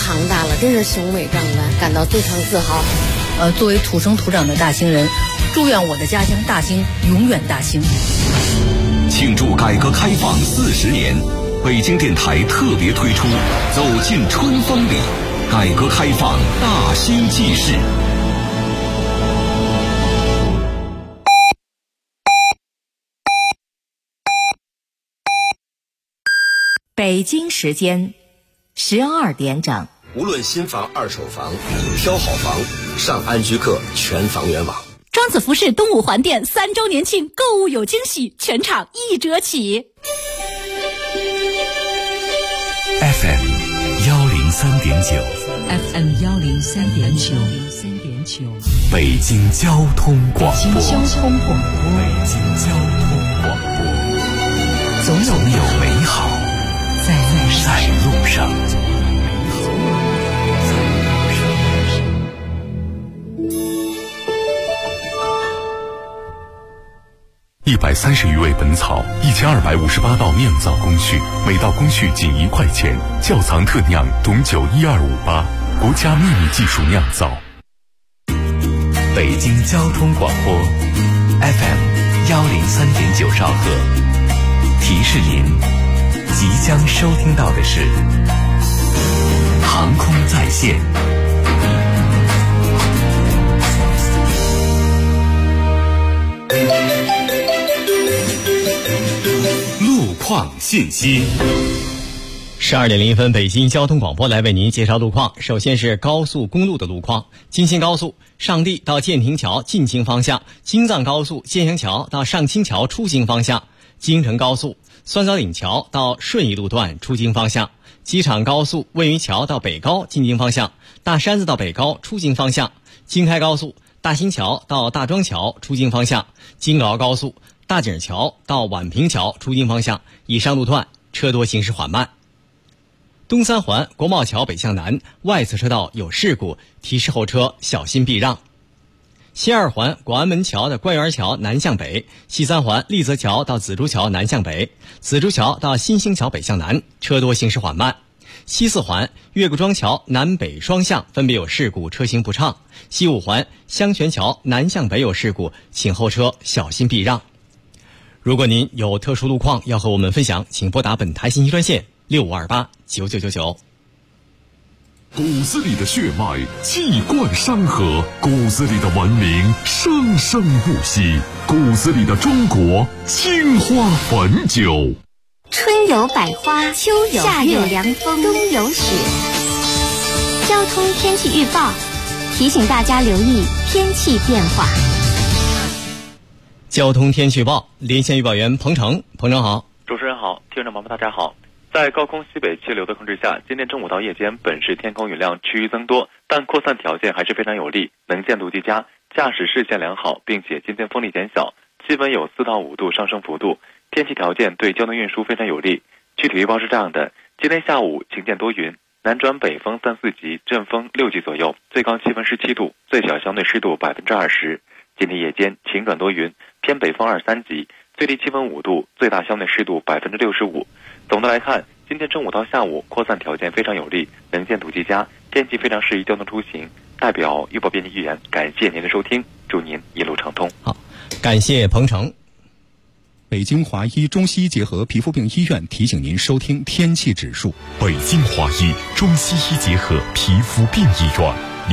庞大了，真是雄伟壮观，感到非常自豪。 作为土生土长的大兴人，祝愿我的家乡大兴永远大兴。 庆祝改革开放40年，北京电台特别推出《走进春风里》，改革开放大兴纪事。 北京时间12点整。 无论新房、二手房，挑好房，上安居客全房源网。 庄子服饰东五环店3周年庆，购物有惊喜，全场1折起。 FM 103.9 FM 103.9， 北京交通广播。 北京交通广播。 北京交通广播。 总有美好在路上。130余味本草，1258道酿造工序，每道工序仅1块钱。窖藏特酿董酒12588，国家秘密技术酿造。北京交通广播 FM 103.9兆赫，提示您即将收听到的是航空在线。路况信息。 12点01分，北京交通广播来为您介绍路况。首先是高速公路的路况，京新高速上地到建亭桥进京方向，京藏高速建阳桥到上清桥出京方向，京承高速酸枣岭桥到顺义路段出京方向，机场高速魏云桥到北高进京方向，大山子到北高出京方向，京开高速大兴桥到大庄桥出京方向，京饶高速大井桥到宛平桥出京方向，以上路段车多行驶缓慢。东三环国贸桥北向南外侧车道有事故，提示后车小心避让。西二环广安门桥的官园桥南向北，西三环丽泽桥到紫竹桥南向北，紫竹桥到新兴桥北向南车多行驶缓慢。西四环岳各庄桥南北双向分别有事故，车行不畅。西五环香泉桥南向北有事故，请后车小心避让。如果您有特殊路况要和我们分享，请拨打本台信息专线65289999。 骨子里的血脉气贯山河，骨子里的文明生生不息，骨子里的中国青花汾酒。 春有百花，秋有夏有凉风，冬有雪。交通天气预报提醒大家留意天气变化。 交通天气预报，连线预报员彭程。彭程好。 主持人好，听众朋友们大家好。在高空西北气流的控制下，今天中午到夜间本市天空云量趋于增多，但扩散条件还是非常有利，能见度极佳，驾驶视线良好，并且今天风力减小，气温有4到5度上升幅度，天气条件对交通运输非常有利。具体预报是这样的：今天下午晴间多云，南转北风3、4级，阵风6级左右，最高气温17度，最小相对湿度20%。今天夜间晴转多云，偏北风2、3级，最低气温5度，最大相对湿度65%。总的来看，今天中午到下午扩散条件非常有利，能见度极佳，天气非常适宜交通出行。代表预报编辑预言，感谢您的收听，祝您一路畅通。 好，感谢彭程。 北京华医中西医结合皮肤病医院提醒您收听天气指数。 北京华医中西医结合皮肤病医院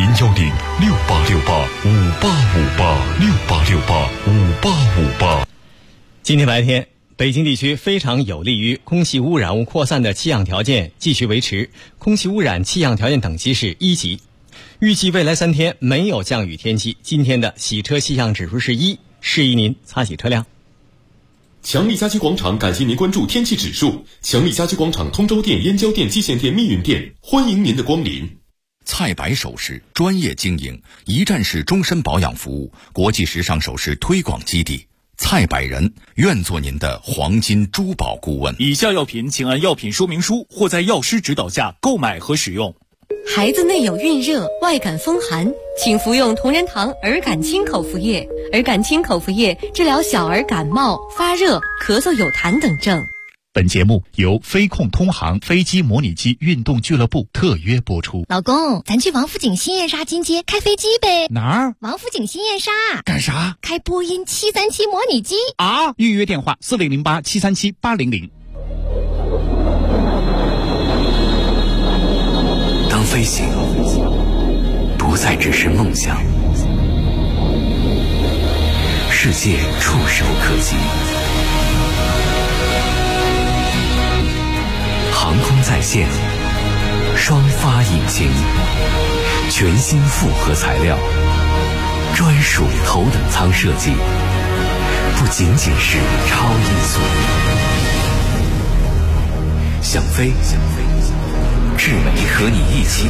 ，01068685858，686858。 今天白天，北京地区非常有利于空气污染物扩散的气象条件继续维持，空气污染气象条件等级是1级。预计未来3天没有降雨天气，今天的洗车气象指数是1，适宜您擦洗车辆。 强力家居广场感谢您关注天气指数。强力家居广场通州店、燕郊店、蓟县店、密云店，欢迎您的光临。 蔡白首饰专业经营，一站式终身保养服务，国际时尚首饰推广基地。蔡百人愿做您的黄金珠宝顾问。 以下药品请按药品说明书或在药师指导下购买和使用。 孩子内有孕热、外感风寒，请服用同仁堂儿感清口服液。儿感清口服液治疗小儿感冒、发热、咳嗽有痰等症。 本节目由飞控通航飞机模拟机运动俱乐部特约播出。 老公，咱去王府井新燕莎金街开飞机呗？ 哪儿？ 王府井新燕莎。 干啥？ 开波音737模拟机啊！预约电话4008-737-800。 当飞行不再只是梦想，世界触手可及。航空在线，双发引擎，全新复合材料，专属头等舱设计，不仅仅是超音速。想飞，智美和你一起。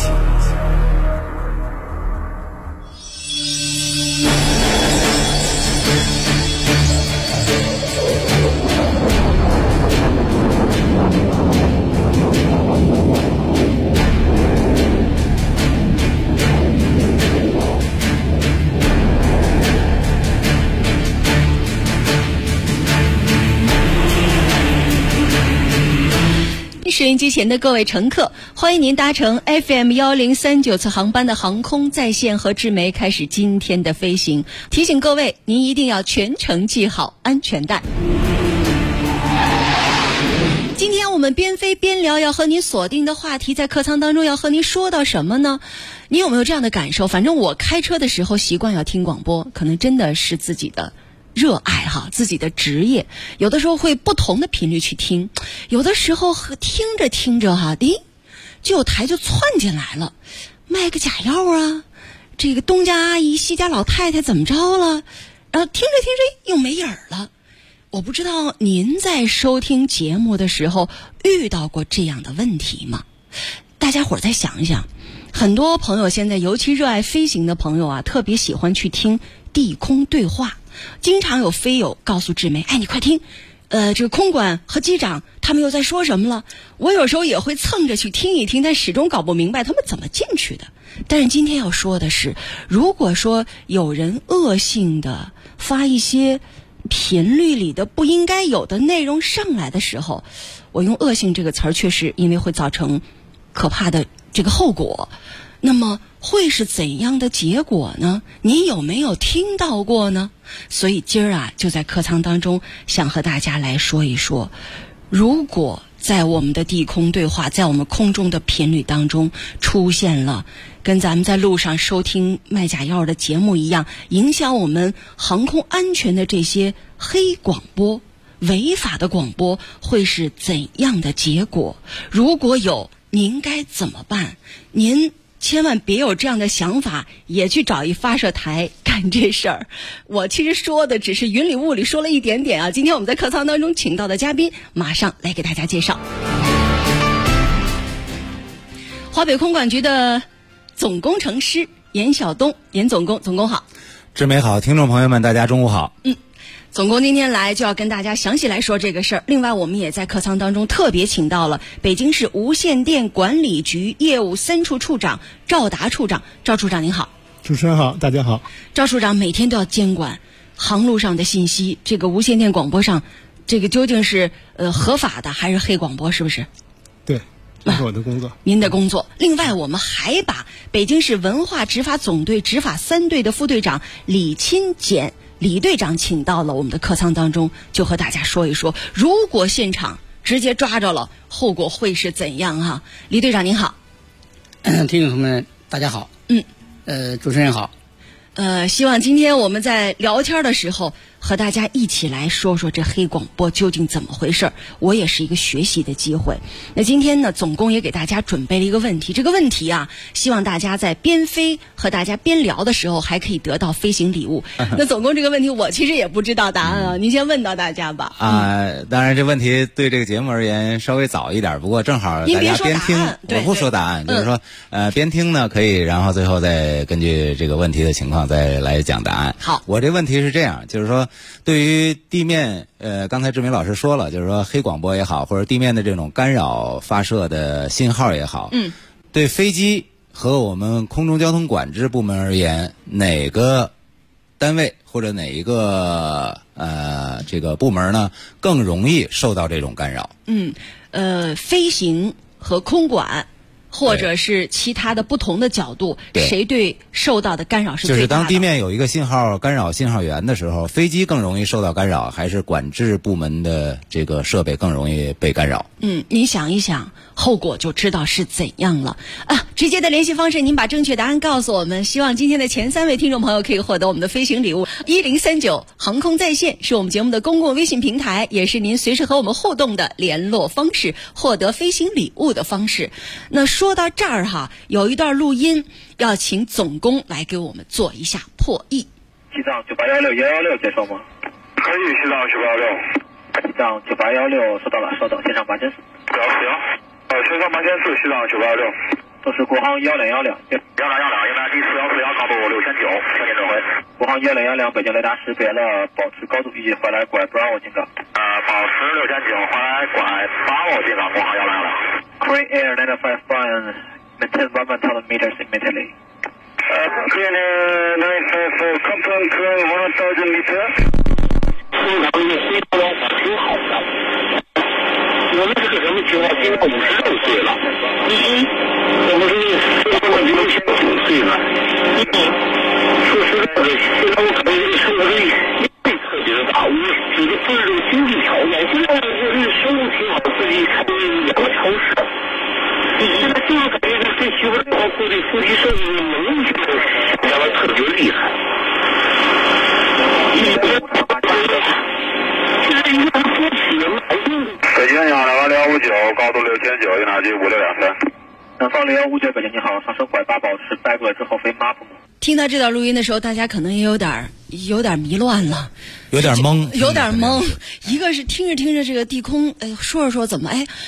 收音机前的各位乘客，欢迎您搭乘 FM1039次航班的航空在线和智媒开始今天的飞行。提醒各位，您一定要全程系好安全带。今天我们边飞边聊，要和您锁定的话题，在客舱当中要和您说到什么呢？你有没有这样的感受？反正我开车的时候习惯要听广播，可能真的是自己的热爱哈，自己的职业，有的时候会不同的频率去听，有的时候听着听着哈，就有台就窜进来了，卖个假药啊，这个东家阿姨西家老太太怎么着了，然后听着听着又没影儿了。我不知道您在收听节目的时候遇到过这样的问题吗？大家伙儿再想一想，很多朋友现在尤其热爱飞行的朋友啊，特别喜欢去听地空对话。经常有飞友告诉智媒，哎，你快听，这个空管和机长他们又在说什么了？我有时候也会蹭着去听一听，但始终搞不明白他们怎么进去的。但是今天要说的是，如果说有人恶性的发一些频率里的不应该有的内容上来的时候，我用恶性这个词儿，确实因为会造成可怕的这个后果。那么会是怎样的结果呢？您有没有听到过呢？所以今儿啊，就在客舱当中想和大家来说一说，如果在我们的地空对话，在我们空中的频率当中出现了跟咱们在路上收听卖假药的节目一样，影响我们航空安全的这些黑广播、违法的广播，会是怎样的结果？如果有，您该怎么办？您千万别有这样的想法，也去找一发射台干这事儿。我其实说的只是云里雾里说了一点点啊。今天我们在客舱当中请到的嘉宾，马上来给大家介绍。华北空管局的总工程师严晓东，严总工，总工好。 智媒好，听众朋友们大家中午好。 总工今天来就要跟大家详细来说这个事儿。另外我们也在客舱当中特别请到了北京市无线电管理局业务3处处长赵达处长。赵处长您好。 主持人好，大家好。 赵处长每天都要监管航路上的信息，这个无线电广播上这个究竟是合法的还是黑广播，是不是？ 对，这是我的工作。 您的工作。另外我们还把北京市文化执法总队执法3队的副队长李钦俭李队长请到了我们的客舱当中，就和大家说一说，如果现场直接抓着了，后果会是怎样哈？李队长您好。 听众朋友们大家好。主持人好。 希望今天我们在聊天的时候和大家一起来说说这黑广播究竟怎么回事，我也是一个学习的机会。那今天呢，总工也给大家准备了一个问题，这个问题啊，希望大家在边飞和大家边聊的时候还可以得到飞行礼物。那总工这个问题我其实也不知道答案啊，您先问到大家吧。 当然这问题对这个节目而言稍微早一点，不过正好大家边听，我不说答案，就是说边听呢可以，然后最后再根据这个问题的情况再来讲答案。 好， 我这问题是这样，就是说对于地面刚才志明老师说了，就是说黑广播也好，或者地面的这种干扰发射的信号也好，对飞机和我们空中交通管制部门而言，哪个单位或者哪一个这个部门呢更容易受到这种干扰？ 飞行和空管，或者是其他的不同的角度，谁对受到的干扰是最大的？ 就是当地面有一个信号干扰信号源的时候，飞机更容易受到干扰，还是管制部门的这个设备更容易被干扰？ 您想一想，后果就知道是怎样了啊！直接的联系方式，您把正确答案告诉我们。希望今天的前3位听众朋友可以获得我们的飞行礼物。1039航空在线是我们节目的公共微信平台，也是您随时和我们互动的联络方式，获得飞行礼物的方式。那说到这儿哈，有一段录音要请总工来给我们做一下破译。 机长9816116接收吗？ 可以，机长981。 机长98116收到了，稍等，线上8千4。 线上8千4，机长981。 都是国航1011，1011， 应答机414，高度6900，向您指挥。 国航1011，北京雷达识别了，保持高度，预计回来拐Bravo进港。 保持6900，回来拐Bravo进港，国航1011。 Crane Air 95 flying, maintain 1,000 meters immediately. Crane Air 95, confirm Crane 1,000 meters. 空港的回答方法挺好的。我们是个什么情况？今年56岁了。我们是65岁了。说实在的，现在我感觉这个生活的压力特别的大。我觉得不是这个经济条件，现在我这收入挺好，自己开2个超市。现在就是感觉这对媳妇儿包括对夫妻生活的能力就是变得特别厉害。北京2259，高度6900，应答机5623。 南方0159，北京你好，上升拐8，保持掰过来之后飞MAP。 听到这段录音的时候，大家可能也有点迷乱了， 有点懵。 一个是听着这个地空，说着怎么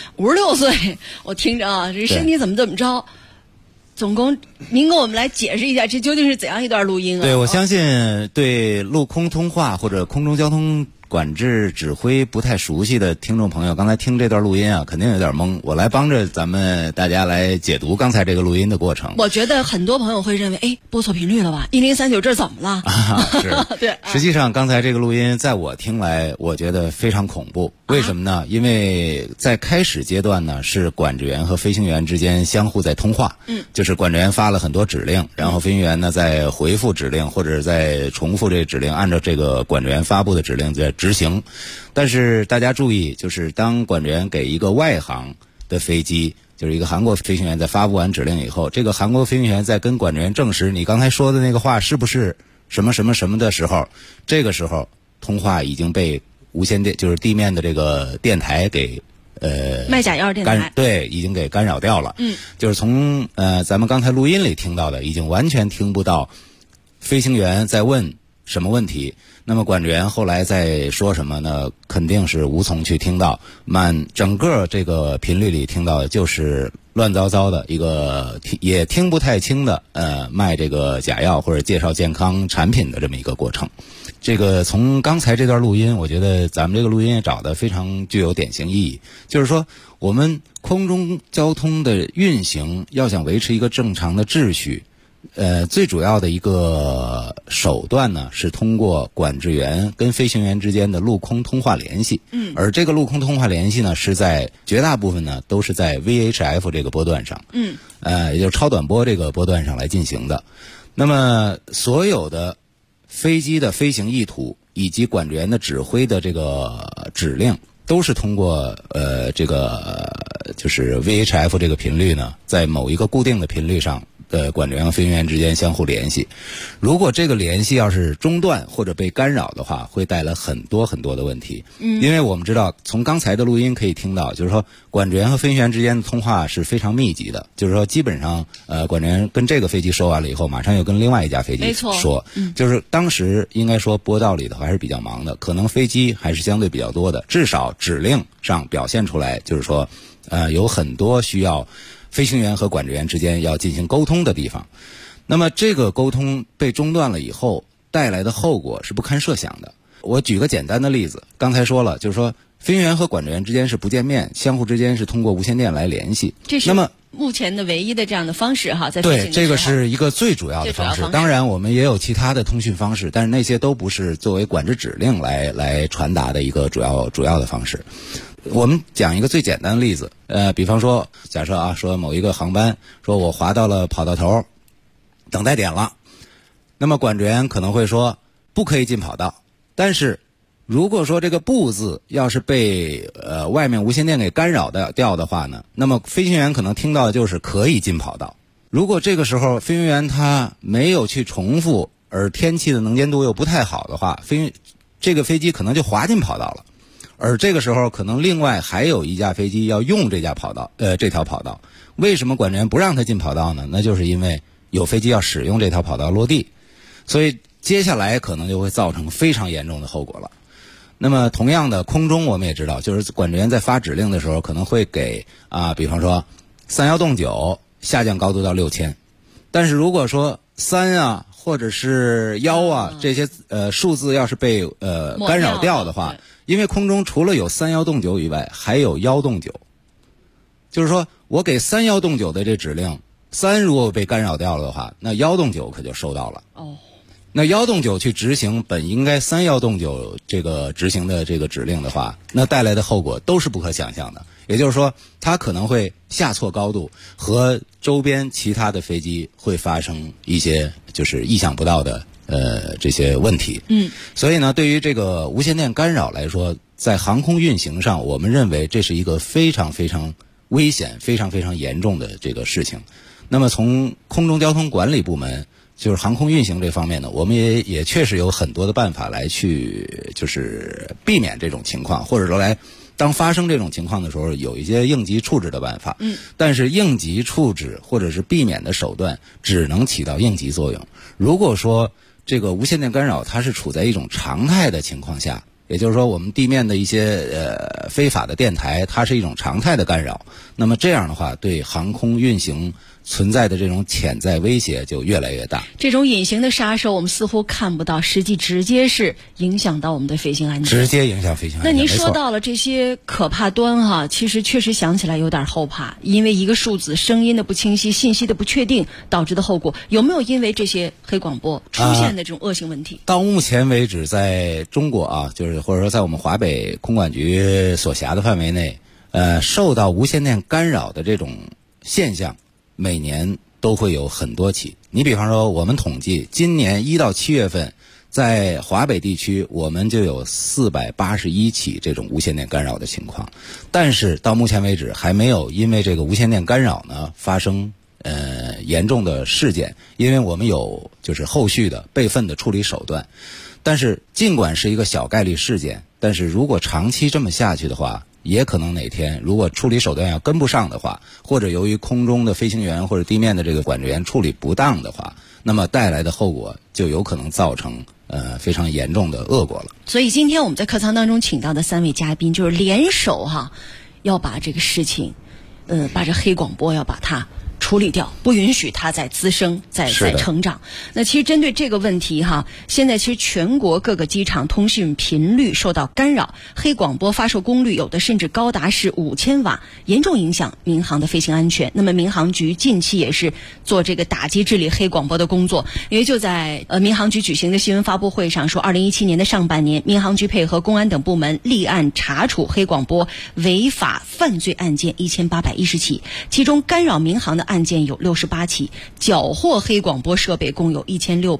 56岁，我听着啊，这身体怎么着。总工，您给我们来解释一下，这究竟是怎样一段录音啊？ 对，我相信对陆空通话或者空中交通管制指挥不太熟悉的听众朋友，刚才听这段录音啊，肯定有点懵。我来帮着咱们大家来解读刚才这个录音的过程。 我觉得很多朋友会认为，播错频率了吧？1039这怎么了？ 是， 对。 实际上，刚才这个录音在我听来，我觉得非常恐怖。为什么呢？因为在开始阶段呢，是管制员和飞行员之间相互在通话。就是管制员发了很多指令，然后飞行员呢在回复指令或者在重复这个指令，按照这个管制员发布的指令在执行。但是大家注意，就是当管制员给一个外航的飞机，就是一个韩国飞行员在发布完指令以后，这个韩国飞行员在跟管制员证实你刚才说的那个话是不是什么什么什么的时候，这个时候通话已经被无线电，就是地面的这个电台给卖假药电台， 对，已经给干扰掉了。就是从咱们刚才录音里听到的，已经完全听不到飞行员在问什么问题。那么管制员后来在说什么呢？肯定是无从去听到。整个这个频率里听到的就是乱糟糟的一个，也听不太清的卖这个假药或者介绍健康产品的这么一个过程。这个从刚才这段录音，我觉得咱们这个录音也找得非常具有典型意义。就是说，我们空中交通的运行要想维持一个正常的秩序，最主要的一个手段呢，是通过管制员跟飞行员之间的陆空通话联系。而这个陆空通话联系呢，是在绝大部分呢都是在 VHF 这个波段上，也就是超短波这个波段上来进行的。那么所有的飞机的飞行意图以及管制员的指挥的这个指令，都是通过这个就是 VHF 这个频率呢，在某一个固定的频率上，管制员和飞行员之间相互联系。如果这个联系要是中断或者被干扰的话，会带来很多很多的问题。因为我们知道，从刚才的录音可以听到，就是说管制员和飞行员之间的通话是非常密集的，就是说基本上管制员跟这个飞机说完了以后，马上又跟另外一架飞机说，就是当时应该说波道里头还是比较忙的，可能飞机还是相对比较多的，至少指令上表现出来，就是说有很多需要飞行员和管制员之间要进行沟通的地方。那么这个沟通被中断了以后，带来的后果是不堪设想的。我举个简单的例子，刚才说了，就是说飞行员和管制员之间是不见面，相互之间是通过无线电来联系。 这是那么目前的唯一的这样的方式哈，在飞行的时候。 对，这个是一个最主要的方式。当然，我们也有其他的通讯方式，但是那些都不是作为管制指令来传达的一个主要的方式。我们讲一个最简单的例子，比方说，假设啊，说某一个航班，说我滑到了跑道头，等待点了，那么管制员可能会说不可以进跑道，但是如果说这个不字要是被外面无线电给干扰掉的话呢，那么飞行员可能听到的就是可以进跑道。如果这个时候飞行员他没有去重复，而天气的能见度又不太好的话，这个飞机可能就滑进跑道了。而这个时候可能另外还有一架飞机要用这条跑道，为什么管制员不让他进跑道呢？那就是因为有飞机要使用这条跑道落地，所以接下来可能就会造成非常严重的后果了。那么同样的，空中我们也知道，就是管制员在发指令的时候可能会给比方说31-9下降高度到6000，但是如果说3或者是1这些数字要是被干扰掉的话，因为空中除了有31-9以外，还有1-9，就是说我给31-9的这指令，3如果被干扰掉了的话，那1-9可就收到了。哦，那1-9去执行本应该31-9这个执行的这个指令的话，那带来的后果都是不可想象的。也就是说，它可能会下错高度，和周边其他的飞机会发生一些就是意想不到的这些问题。所以呢，对于这个无线电干扰来说，在航空运行上，我们认为这是一个非常非常危险、非常非常严重的这个事情。那么从空中交通管理部门，就是航空运行这方面呢，我们也确实有很多的办法来去就是避免这种情况，或者说当发生这种情况的时候，有一些应急处置的办法。但是应急处置或者是避免的手段只能起到应急作用。如果说这个无线电干扰它是处在一种常态的情况下，也就是说我们地面的一些非法的电台它是一种常态的干扰，那么这样的话对航空运行存在的这种潜在威胁就越来越大。 这种隐形的杀手我们似乎看不到，实际直接是影响到我们的飞行安全， 直接影响飞行安全。 那您说到了这些可怕端哈，其实确实想起来有点后怕，因为一个数字声音的不清晰，信息的不确定导致的后果，有没有因为这些黑广播出现的这种恶性问题？ 到目前为止，在中国就是或者说在我们华北空管局所辖的范围内，受到无线电干扰的这种现象每年都会有很多起。你比方说，我们统计今年1到7月份，在华北地区我们就有481起这种无线电干扰的情况，但是到目前为止还没有因为这个无线电干扰呢发生严重的事件，因为我们有就是后续的备份的处理手段。但是尽管是一个小概率事件，但是如果长期这么下去的话，也可能哪天如果处理手段要跟不上的话，或者由于空中的飞行员或者地面的这个管制员处理不当的话，那么带来的后果就有可能造成非常严重的恶果了。 所以今天我们在客舱当中请到的3位嘉宾就是联手要把这个事情把这黑广播要把它处理掉，不允许它再滋生、再成长。那其实针对这个问题现在其实全国各个机场通讯频率受到干扰，黑广播发射功率有的甚至高达是5000瓦，严重影响民航的飞行安全。那么民航局近期也是做这个打击治理黑广播的工作，因为就在民航局举行的新闻发布会上说，2017年的上半年，民航局配合公安等部门立案查处黑广播违法犯罪案件1810起，其中干扰民航的案件有68起，缴获黑广播设备共有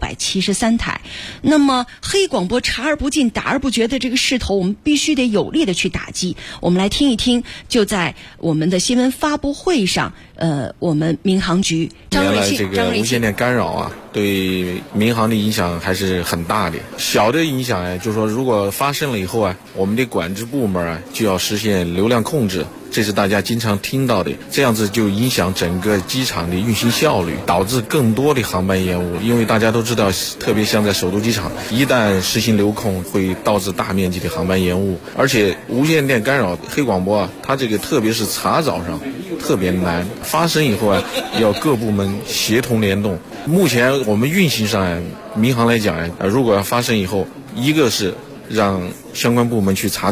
1673台。那么黑广播查而不尽、打而不绝的这个势头，我们必须得有力的去打击。我们来听一听，就在我们的新闻发布会上，我们民航局张瑞庆， 这个无线电干扰对民航的影响还是很大的。小的影响就是说如果发生了以后我们的管制部门就要实现流量控制，这是大家经常听到的，这样子就影响整个机场的运行效率，导致更多的航班延误。因为大家都知道，特别像在首都机场，一旦实行流控会导致大面积的航班延误。而且无线电干扰黑广播它这个特别是查找上特别难，发生以后要各部门协同联动。目前我们运行上民航来讲如果要发生以后，一个是让相关部门去查找，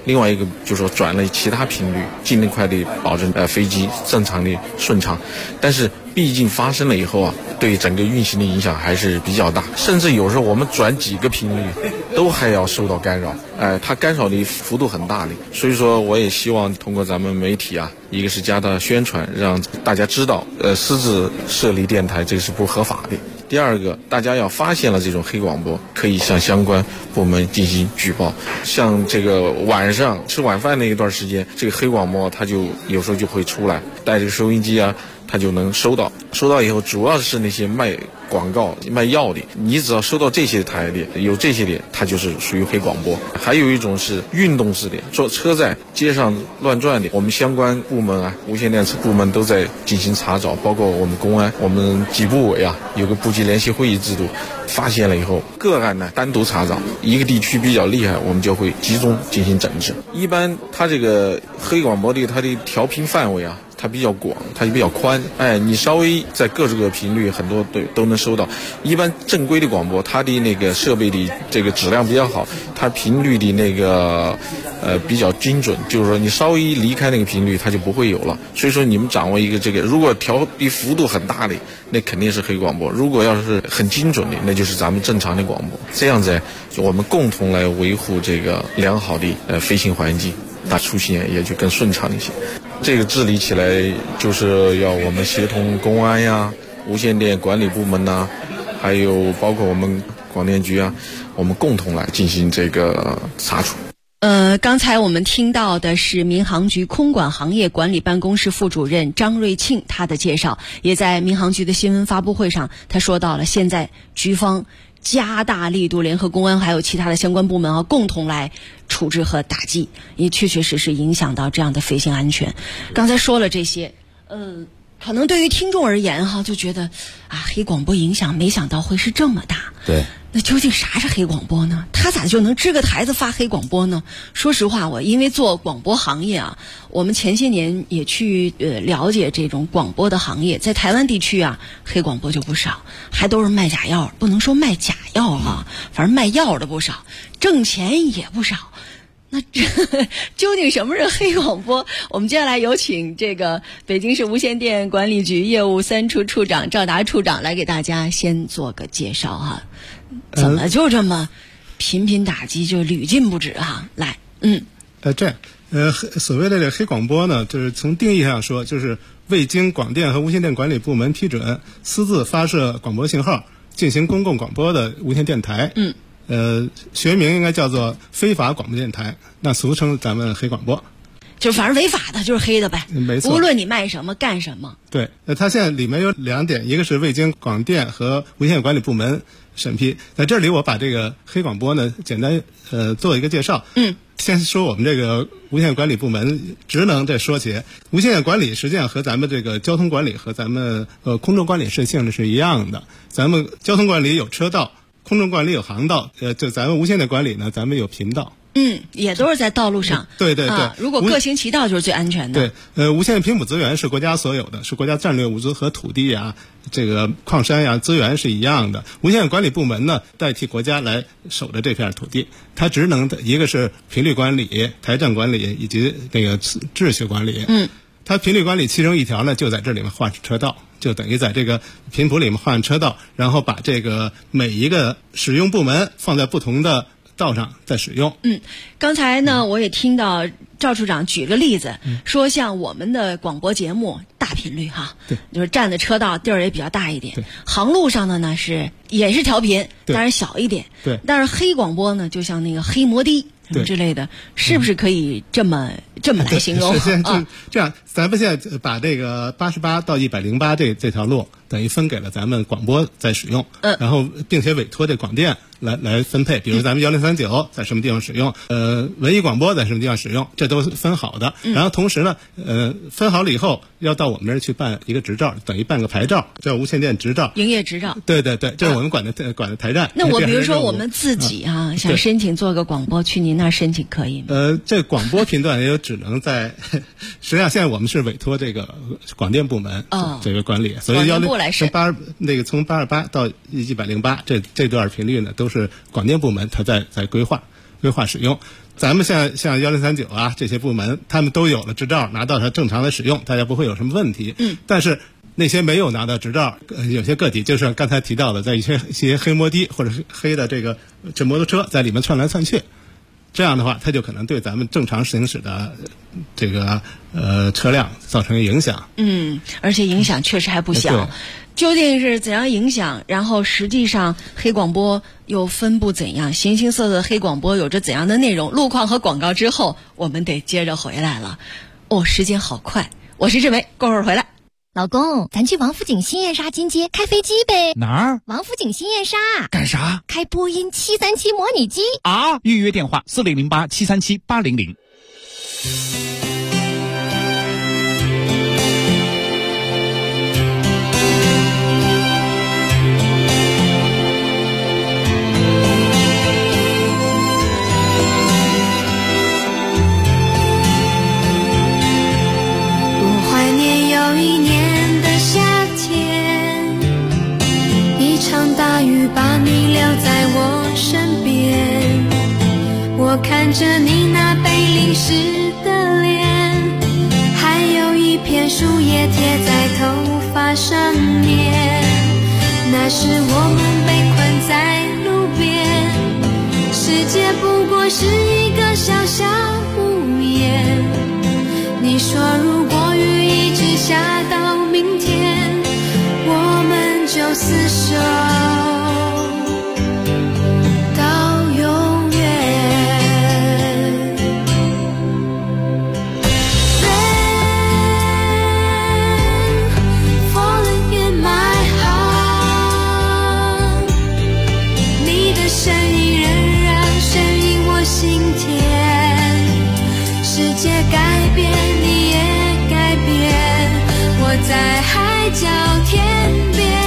另外一个就是说转了其他频率，尽快的保证飞机正常的顺畅。但是毕竟发生了以后啊，对整个运行的影响还是比较大，甚至有时候我们转几个频率都还要受到干扰，它干扰的幅度很大的。所以说我也希望通过咱们媒体啊，一个是加大宣传，让大家知道私自设立电台这个是不合法的。第二个，大家要发现了这种黑广播，可以向相关部门进行举报。像这个晚上吃晚饭那一段时间，这个黑广播它就有时候就会出来，带这个收音机啊，它就能收到以后，主要是那些卖广告卖药的，你只要收到这些台的，有这些的，它就是属于黑广播。还有一种是运动式的，坐车在街上乱转的，我们相关部门啊，无线电部门都在进行查找，包括我们公安，我们几部委啊，有个部级联席会议制度，发现了以后，个案呢单独查找，一个地区比较厉害，我们就会集中进行整治。一般它这个黑广播的它的调频范围啊，它比较广，它就比较宽，你稍微在各个频率很多都能收到。一般正规的广播，它的那个设备的这个质量比较好，它频率的那个比较精准，就是说你稍微离开那个频率，它就不会有了。所以说你们掌握一个这个，如果调的幅度很大的，那肯定是黑广播；如果要是很精准的，那就是咱们正常的广播。这样子，我们共同来维护这个良好的飞行环境，那出行也就更顺畅一些。这个治理起来就是要我们协同公安呀、无线电管理部门呐，还有包括我们广电局啊，我们共同来进行这个查处。 刚才我们听到的是民航局空管行业管理办公室副主任张瑞庆他的介绍，也在民航局的新闻发布会上，他说到了现在局方加大力度，联合公安还有其他的相关部门啊，共同来处置和打击，也确确实实影响到这样的飞行安全。刚才说了这些，可能对于听众而言哈，就觉得啊，黑广播影响没想到会是这么大。 对。 那究竟啥是黑广播呢？他咋就能支个台子发黑广播呢？说实话，我因为做广播行业啊，我们前些年也去了解这种广播的行业，在台湾地区啊，黑广播就不少，还都是卖假药，不能说卖假药啊，反正卖药的不少，挣钱也不少。那究竟什么是黑广播？我们接下来有请这个北京市无线电管理局业务3处处长赵达处长来给大家先做个介绍哈。怎么就这么频频打击，就屡禁不止哈？来， 这样，所谓的这个黑广播呢，就是从定义上说，就是未经广电和无线电管理部门批准，私自发射广播信号进行公共广播的无线电台。学名应该叫做非法广播电台，那俗称咱们黑广播。 就反正违法的就是黑的呗， 没错。 无论你卖什么干什么。 对，它现在里面有2点，一个是未经广电和无线电管理部门审批。在这里我把这个黑广播呢简单做一个介绍。先说我们这个无线电管理部门职能，这说起无线电管理实际上和咱们这个交通管理和咱们空中管理性质是一样的。咱们交通管理有车道，空中管理有航道，就咱们无线电管理呢，咱们有频道。 也都是在道路上。 对对对， 如果各行其道就是最安全的。 对，无线频谱资源是国家所有的，是国家战略物资和土地啊，这个矿山呀、资源是一样的。无线管理部门呢，代替国家来守着这片土地，它职能的一个是频率管理、台站管理以及那个秩序管理。它频率管理其中一条呢，就在这里面换车道，就等于在这个频谱里面换车道，然后把这个每一个使用部门放在不同的道上再使用。 刚才呢我也听到赵处长举个例子，说像我们的广播节目大频率哈，就是占的车道地儿也比较大一点，航路上的呢也是调频，当然小一点。但是黑广播呢，就像那个黑摩的什么之类的，是不是可以这么来形容？ 这样，咱们现在把这个88到108这条路等于分给了咱们广播在使用，然后并且委托这广电来分配，比如咱们1039在什么地方使用，文艺广播在什么地方使用，这都是分好的。然后同时呢，分好了以后要到我们这儿去办一个执照，等于办个牌照，叫无线电执照、 营业执照。 对，这是我们管的台站。 那我比如说我们自己想申请做个广播，去您那儿申请可以吗？ 这广播频段也有只能在，实际上现在我们是委托这个广电部门这个管理，所以从828到108这段频率呢，都是广电部门它在规划使用。 咱们像1039啊这些部门，他们都有了执照，拿到它正常的使用，大家不会有什么问题。但是那些没有拿到执照，有些个体就是刚才提到的，在一些黑摩的或者是黑的这摩托车在里面窜来窜去，这样的话，它就可能对咱们正常行驶的这个车辆造成影响。 而且影响确实还不小。究竟是怎样影响？然后实际上黑广播又分布怎样？形形色色的黑广播有着怎样的内容？路况和广告之后，我们得接着回来了。时间好快，我是志梅，过会儿回来。 老公，咱去王府井新燕莎金街开飞机呗？ 哪儿？ 王府井新燕莎。 干啥？ 开波音737模拟机啊！预约电话4008-737-800。 我怀念有一年的夏天，一场大雨把你留在我身边，我看着你那被淋湿的脸，还有一片树叶贴在头发上面，那时我们被困在路边，世界不过是一个小小屋檐，你说如果雨一直下到明天，我们就厮守到永远。Rain falling in my heart， 你的声音仍然声音我心田，世界改变你也改变，我在海角天边。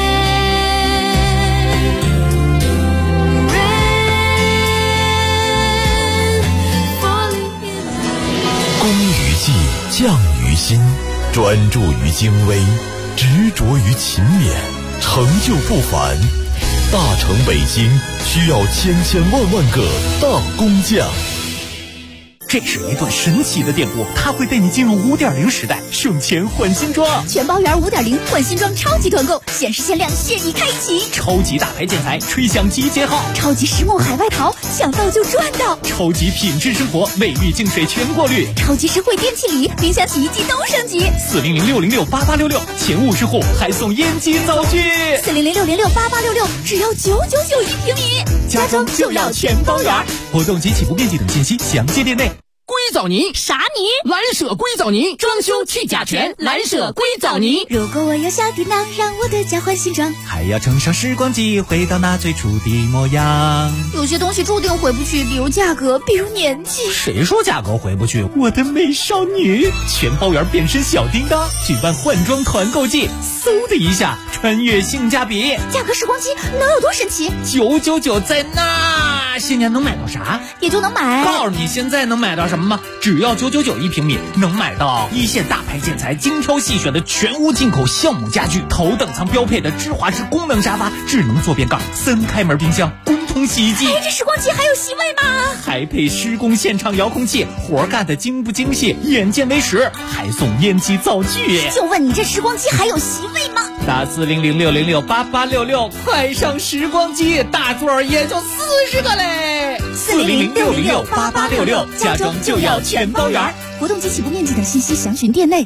工于技，匠于心，专注于精微，执着于勤勉，成就不凡。大成北京需要千千万万个大工匠。 这是一段神奇的电波，它会带你进入 5.0 时代，省钱换新装。 全包圆 5.0 换新装超级团购，限时限量，现已开启。 超级大牌建材，吹响集结号。 超级实木海外淘，想到就赚到。 超级品质生活，卫浴净水全过滤。 超级实惠电器礼，冰箱洗衣机都升级。 400-606-8866，前50户还送烟机灶具。 400-606-8866，只要999一平米， 家装就要全包圆。活动及起步面积等信息详见店内。 硅藻泥啥泥？ 蓝舍硅藻泥，装修去甲醛，蓝舍硅藻泥。 如果我有小叮当，让我的家换新装， 还要乘上时光机，回到那最初的模样。 有些东西注定回不去，比如价格，比如年纪。 谁说价格回不去？ 我的美少女，全包圆变身小叮当，举办换装团购季，嗖的一下穿越性价比。 价格时光机能有多神奇 ？999在那，现在能买到啥？ 也就能买。 告诉你现在能买到什么吗？只要999一平米，能买到一线大牌建材，精挑细选的全屋进口橡木家具，头等舱标配的芝华士功能沙发，智能坐便杠，3开门冰箱，滚筒洗衣机。 这时光机还有席位吗？ 还配施工现场遥控器，活干的精不精细，眼见为实，还送烟机灶具。 就问你这时光机还有席位吗？ 打400-606-8866，快上时光机，大座也就40个嘞。 400-606-8866， 家装就要全包圆。 活动及起步面积等信息详询店内。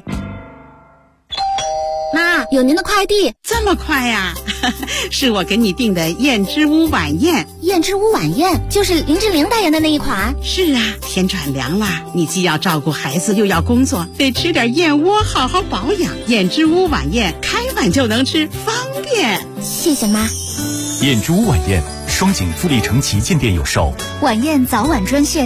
妈，有您的快递。 这么快呀？是我给你订的燕之屋晚宴。 燕之屋晚宴就是林志玲代言的那一款。 是啊，天转凉了，你既要照顾孩子又要工作，得吃点燕窝好好保养。燕之屋晚宴开碗就能吃，方便。 谢谢妈。 燕之屋晚宴，双井富力城旗舰店有售。 晚宴早晚专线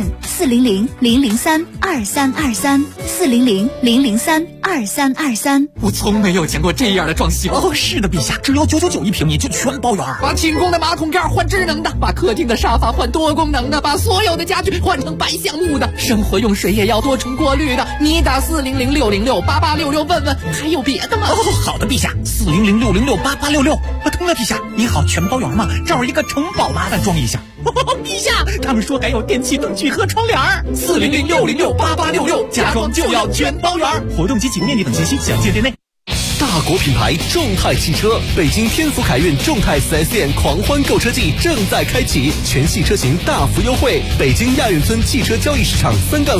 400-003-2323，400-003-2323。 我从没有见过这样的装修。哦，是的，陛下，只要999一平米就全包圆。把寝宫的马桶盖换智能的，把客厅的沙发换多功能的，把所有的家具换成白橡木的，生活用水也要多重过滤的。你打400-606-8866问问，还有别的吗？哦，好的，陛下，400-606-8866。对了，陛下，你好，全包圆吗？这儿一个城堡，麻烦装一下。 陛下，他们说改有电器、灯具和窗帘，4006068866，家装就要全包圆。活动及启动面积等信息详见店内。 大国品牌众泰汽车，北京天府凯运众泰 4S 店狂欢购车季正在开启，全系车型大幅优惠。北京亚运村汽车交易市场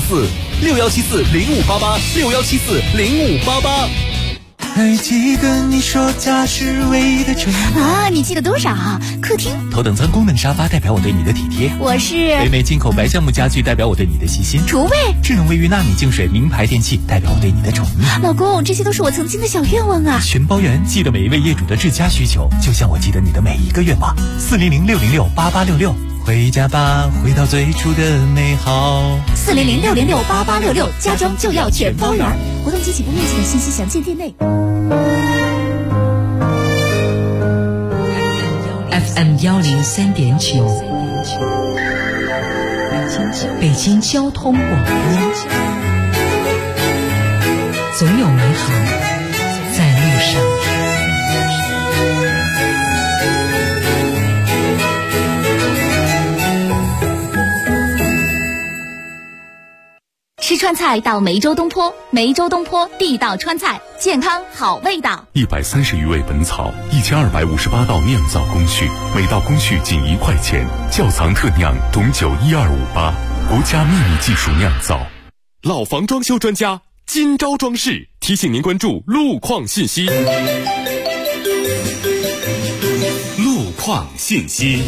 3-46174-0588，6174-0588。 还记得你说家是唯一的宠啊？你记得多少？客厅头等舱功能沙发代表我对你的体贴， 我是北美进口白橡木家具代表我对你的细心， 厨卫智能卫浴纳米净水名牌电器代表我对你的宠溺。 老公，这些都是我曾经的小愿望啊！ 全包圆，记得每一位业主的至佳需求，就像我记得你的每一个愿望。400-606-8866，回家吧，回到最初的美好。 400-606-8866，家装就要全包圆。活动及起步面积等信息详见店内。 FM 103.9，北京交通广播，总有美好在路上。 吃川菜到梅州东坡，梅州东坡地道川菜，健康好味道。 130余味本草，1258道酿造工序，每道工序仅1块钱。窖藏特酿董酒12588，国家秘密技术酿造。 老房装修专家金招装饰提醒您关注路况信息。 路况信息。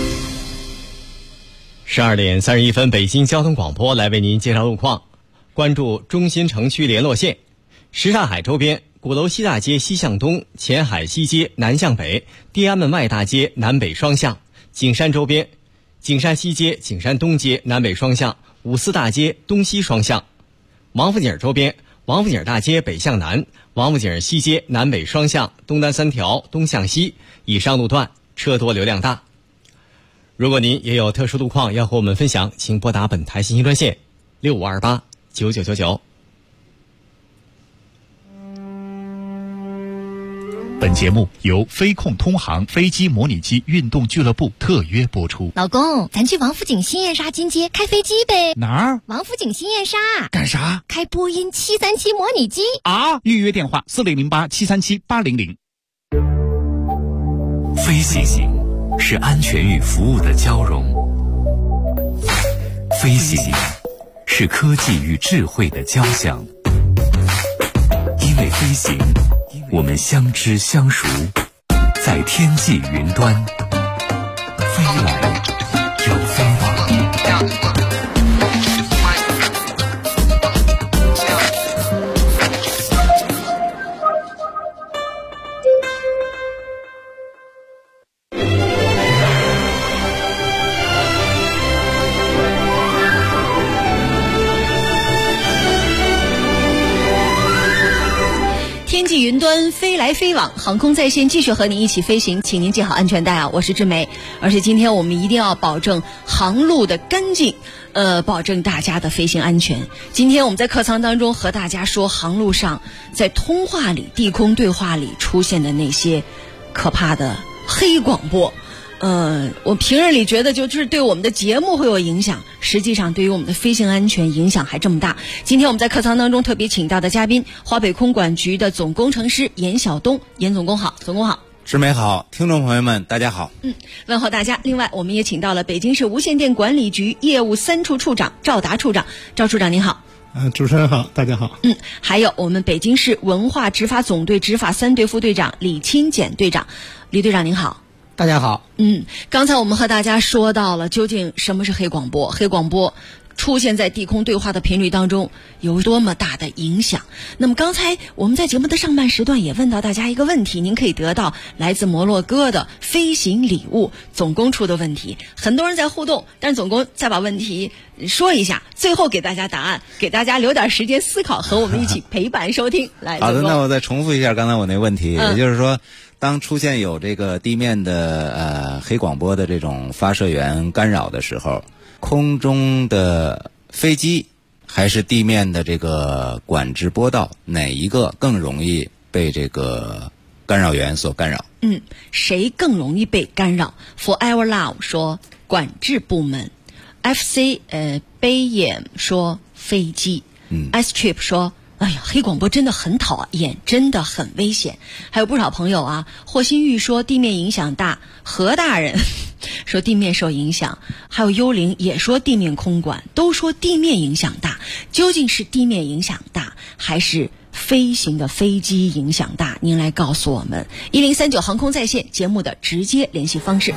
12点31分，北京交通广播来为您介绍路况。关注中心城区联络线，什刹海周边鼓楼西大街西向东，前海西街南向北，地安门外大街南北双向；景山周边，景山西街、景山东街南北双向，五四大街东西双向；王府井周边，王府井大街北向南，王府井西街南北双向，东单3条东向西，以上路段车多流量大。如果您也有特殊路况要和我们分享，请拨打本台信息专线65289999。 本节目由飞控通航飞机模拟机运动俱乐部特约播出。 老公，咱去王府井新燕莎金街开飞机呗？ 哪儿？ 王府井新燕莎。 干啥？ 开波音737模拟机啊！预约电话4008-737-800。 飞行是安全与服务的交融，飞行是科技与智慧的交响。因为飞行，我们相知相熟，在天际云端飞来又飞往。 天际云端飞来飞往，航空在线继续和您一起飞行，请您系好安全带啊！我是志梅，而且今天我们一定要保证航路的干净，保证大家的飞行安全。今天我们在客舱当中和大家说，航路上在通话里、地空对话里出现的那些可怕的黑广播。我平日里觉得就是对我们的节目会有影响，实际上对于我们的飞行安全影响还这么大。今天我们在客舱当中特别请到的嘉宾，华北空管局的总工程师严晓东，严总工好。总工好。 志梅好，听众朋友们大家好。 问候大家。另外我们也请到了北京市无线电管理局业务3处处长赵达处长。赵处长您好。 主持人好，大家好。 还有我们北京市文化执法总队执法3队副队长李清简队长。李队长您好。 大家好。 刚才我们和大家说到了究竟什么是黑广播，黑广播出现在地空对话的频率当中有多么大的影响。那么刚才我们在节目的上半时段也问到大家一个问题，您可以得到来自摩洛哥的飞行礼物。总工出的问题，很多人在互动，但是总工再把问题说一下，最后给大家答案，给大家留点时间思考，和我们一起陪伴收听。来， 好的，那我再重复一下刚才我那问题，也就是说当出现有这个地面的黑广播的这种发射源干扰的时候，空中的飞机还是地面的这个管制波道，哪一个更容易被这个干扰源所干扰。 谁更容易被干扰 ？Forever Love 说管制部门 ，FC 悲眼说飞机，S Trip 说。哎呀，黑广播真的很讨厌，真的很危险。还有不少朋友啊，霍新玉说地面影响大，何大人说地面受影响，还有幽灵也说地面空管，都说地面影响大。究竟是地面影响大，还是飞行的飞机影响大？您来告诉我们。1039航空在线节目的直接联系方式。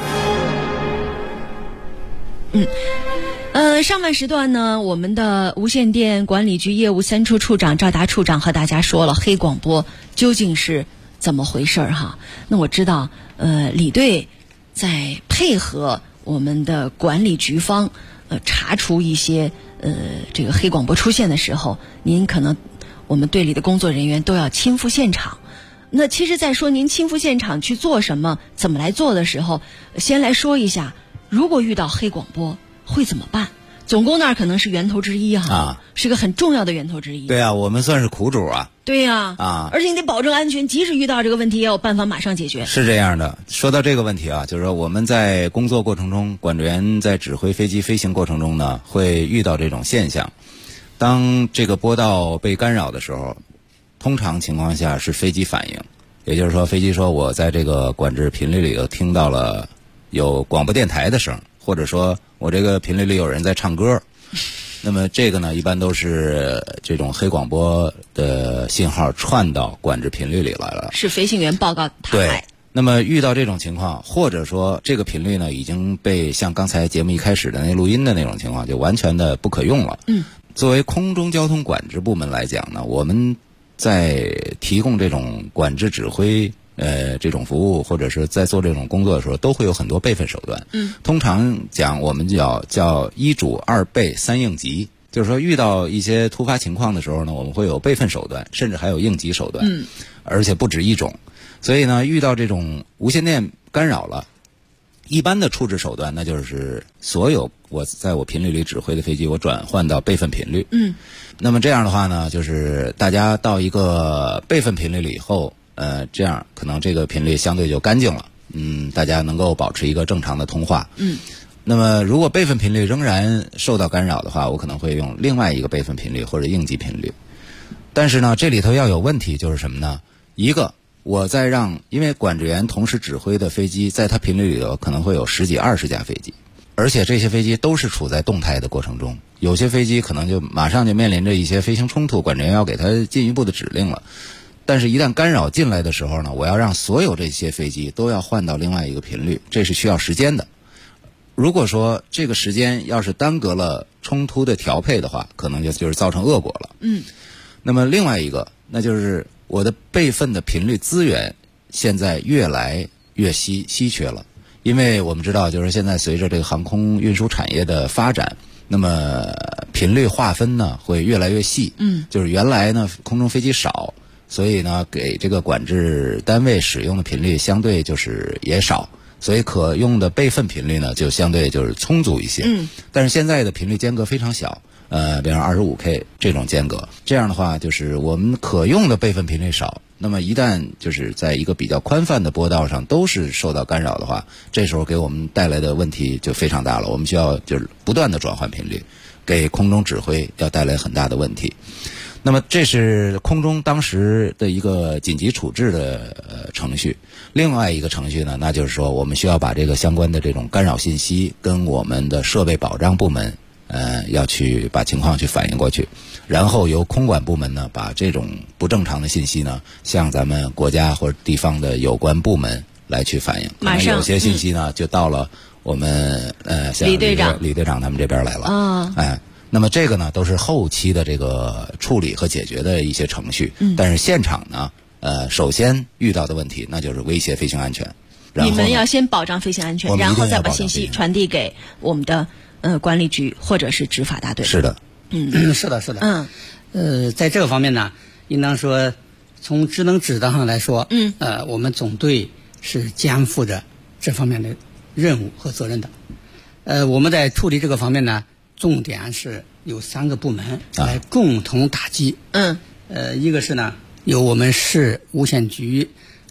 上半时段呢，我们的无线电管理局业务3处处长赵达处长和大家说了黑广播究竟是怎么回事哈。那我知道，李队在配合我们的管理局方，查处一些这个黑广播出现的时候，您可能我们队里的工作人员都要亲赴现场。那其实在说您亲赴现场去做什么，怎么来做的时候，先来说一下，如果遇到黑广播会怎么办？总工那儿可能是源头之一哈，是个很重要的源头之一。 对啊，我们算是苦主啊。 对呀，而且你得保证安全，即使遇到这个问题，也有办法马上解决。 是这样的，说到这个问题啊，就是说我们在工作过程中，管制员在指挥飞机飞行过程中呢，会遇到这种现象。当这个波道被干扰的时候，通常情况下是飞机反应，也就是说，飞机说我在这个管制频率里头听到了有广播电台的声，或者说我这个频率里有人在唱歌，那么这个呢，一般都是这种黑广播的信号串到管制频率里来了， 是飞行员报告他来。 对，那么遇到这种情况，或者说这个频率呢已经被像刚才节目一开始的那录音的那种情况，就完全的不可用了。作为空中交通管制部门来讲呢，我们在提供这种管制指挥这种服务，或者是在做这种工作的时候，都会有很多备份手段。通常讲我们叫一主二备三应急，就是说遇到一些突发情况的时候呢，我们会有备份手段，甚至还有应急手段，而且不止一种。所以呢，遇到这种无线电干扰了，一般的处置手段那就是所有我在我频率里指挥的飞机，我转换到备份频率。那么这样的话呢，就是大家到一个备份频率里以后，这样可能这个频率相对就干净了，大家能够保持一个正常的通话。那么如果备份频率仍然受到干扰的话，我可能会用另外一个备份频率或者应急频率。但是呢，这里头要有问题，就是什么呢？一个，我在因为管制员同时指挥的飞机，在它频率里头可能会有10几20架飞机，而且这些飞机都是处在动态的过程中，有些飞机可能就马上就面临着一些飞行冲突，管制员要给它进一步的指令了。但是一旦干扰进来的时候呢，我要让所有这些飞机都要换到另外一个频率，这是需要时间的。如果说这个时间要是耽搁了冲突的调配的话，可能就是造成恶果了。那么另外一个，那就是我的备份的频率资源现在越来越稀缺了，因为我们知道，就是现在随着这个航空运输产业的发展，那么频率划分呢会越来越细。就是原来呢空中飞机少，所以呢给这个管制单位使用的频率相对就是也少，所以可用的备份频率呢就相对就是充足一些。但是现在的频率间隔非常小，比方 25K 这种间隔，这样的话就是我们可用的备份频率少，那么一旦就是在一个比较宽泛的波道上都是受到干扰的话，这时候给我们带来的问题就非常大了，我们需要就是不断的转换频率，给空中指挥要带来很大的问题。那么这是空中当时的一个紧急处置的程序。另外一个程序呢，那就是说我们需要把这个相关的这种干扰信息跟我们的设备保障部门要去把情况去反映过去，然后由空管部门呢把这种不正常的信息呢向咱们国家或者地方的有关部门来去反映。马上有些信息呢就到了我们像李队长他们这边来了。那么这个呢都是后期的这个处理和解决的一些程序。但是现场呢首先遇到的问题那就是威胁飞行安全。 你们要先保障飞行安全，然后再把信息传递给我们的管理局或者是执法大队。 是的。 是的。在这个方面呢，应当说从职能指导上来说，我们总队是肩负着这方面的任务和责任的。我们在处理这个方面呢，重点是有3个部门来共同打击。一个是呢，由我们市无线局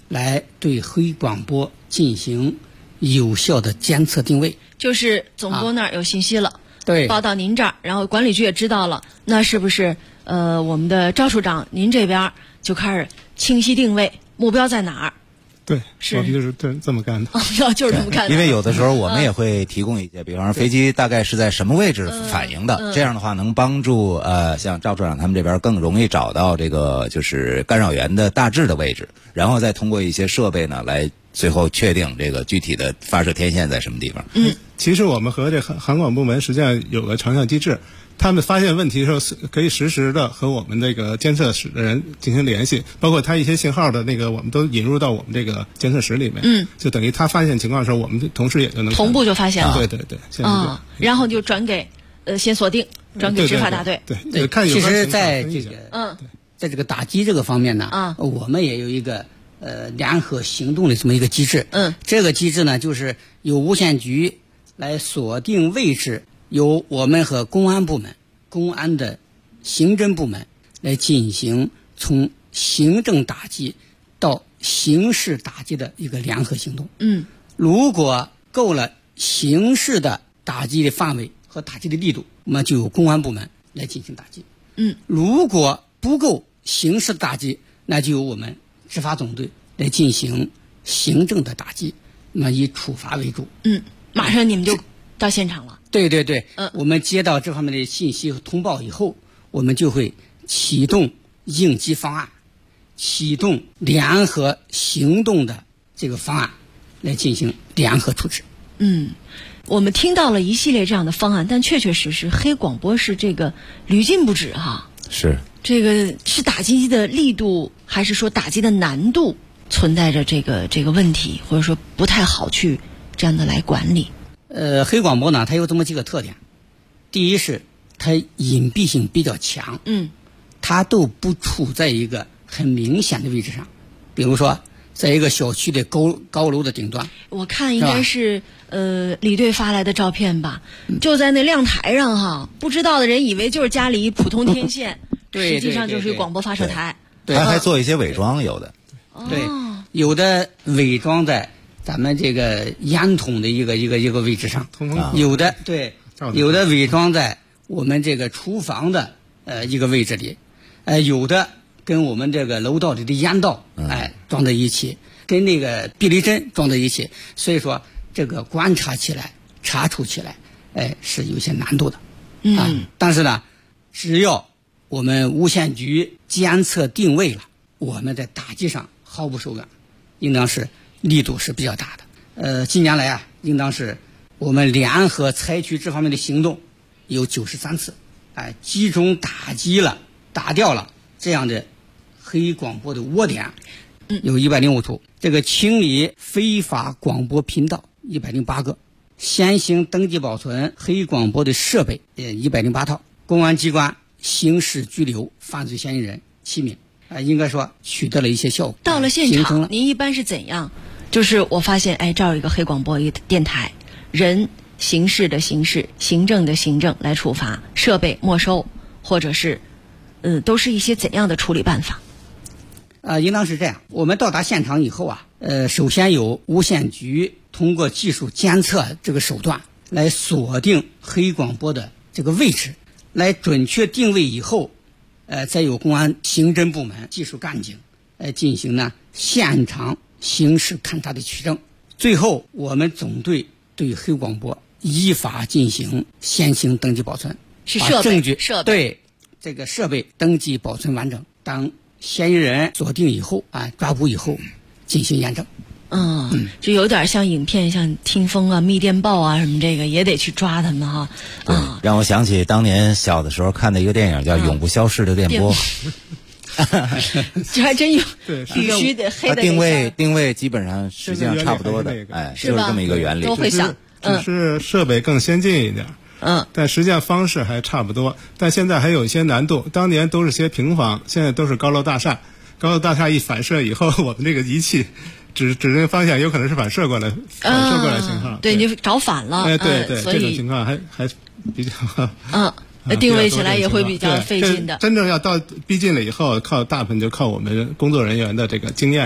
来对黑广播进行有效的监测定位。 就是总工那儿有信息了， 对， 报到您这儿，然后管理局也知道了，那是不是我们的赵处长您这边就开始清晰定位，目标在哪儿？ 对，我们就是这么干的。 就是这么干的。 因为有的时候我们也会提供一些，比方说飞机大概是在什么位置反应的，这样的话能帮助像赵处长他们这边更容易找到这个就是干扰源的大致的位置，然后再通过一些设备呢来最后确定这个具体的发射天线在什么地方。 其实我们和这航管部门实际上有个长效机制。他们发现问题的时候，可以实时的和我们这个监测室的人进行联系，包括他一些信号的那个，我们都引入到我们这个监测室里面。就等于他发现情况的时候，我们同事也就能同步就发现了。 对对对， 然后就转给先锁定，转给执法大队。 对，看有其实在这个在这个打击这个方面呢，我们也有一个联合行动的这么一个机制。这个机制呢，就是由无线局来锁定位置。由我们和公安部门、公安的刑侦部门来进行从行政打击到刑事打击的一个联合行动。如果够了刑事的打击的范围和打击的力度，那么就由公安部门来进行打击。如果不够刑事打击，那就由我们执法总队来进行行政的打击，那么以处罚为主。 马上你们就到现场了。 对对对，我们接到这方面的信息和通报以后，我们就会启动应急方案，启动联合行动的这个方案来进行联合处置。 我们听到了一系列这样的方案，但确确实实黑广播是这个屡禁不止哈。 是这个是打击的力度，还是说打击的难度存在着这个问题，或者说不太好去这样的来管理？ 黑广播呢，它有这么几个特点。第一是它隐蔽性比较强，它都不处在一个很明显的位置上，比如说在一个小区的高楼的顶端。 我看应该是李队发来的照片吧，就在那亮台上哈，不知道的人以为就是家里一普通天线，实际上就是一广播发射台。 他还做一些伪装，有的。 对，有的伪装在咱们这个烟筒的一个位置上，有的伪装在我们这个厨房的一个位置里，有的跟我们这个楼道里的烟道装在一起，跟那个避雷针装在一起，所以说这个观察起来、查处起来，是有些难度的。但是呢，只要我们无线局监测定位了，我们在打击上毫不手软，应当是力度是比较大的。近年来应当是我们联合采取这方面的行动有93次，集中打掉了这样的黑广播的窝点，有105处。这个清理非法广播频道108个，先行登记保存黑广播的设备108套，公安机关刑事拘留犯罪嫌疑人7名。应该说取得了一些效果。 到了现场，您一般是怎样？就是我发现，这儿有一个黑广播，一个电台，人刑事的刑事，行政的行政来处罚，设备没收，或者是，都是一些怎样的处理办法？ 应当是这样。我们到达现场以后首先由无线局通过技术监测这个手段来锁定黑广播的这个位置，来准确定位以后。再由公安刑侦部门技术干警进行呢现场刑事勘查的取证，最后我们总队对黑广播依法进行先行登记保存， 是把证据对这个设备登记保存完整，当嫌疑人锁定以后抓捕以后进行验证。 就有点像影片，像听风密电报什么，这个也得去抓他们哈。 对，让我想起当年小的时候看的一个电影，叫《永不消逝的电波》。 这还真有，必须得黑的。 定位基本上实际上差不多的，就是这么一个原理。 都会想， 只是设备更先进一点。但实际上方式还差不多，但现在还有一些难度。当年都是些平房，现在都是高楼大厦。高楼大厦一反射以后，我们这个仪器指定方向有可能是反射过来信号。 对，你找反了。 对， 所以这种情况还比较定位起来也会比较费劲的。 真正要到逼近了以后，大部分就靠我们工作人员的这个经验